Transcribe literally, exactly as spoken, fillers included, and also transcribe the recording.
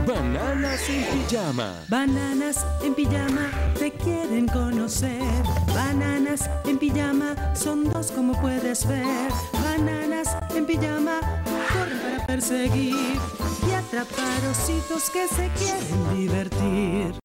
Bananas en pijama. Bananas en pijama te quieren conocer. Bananas en pijama son dos como puedes ver. Bananas en pijama corren para perseguir y atrapar ositos que se quieren divertir.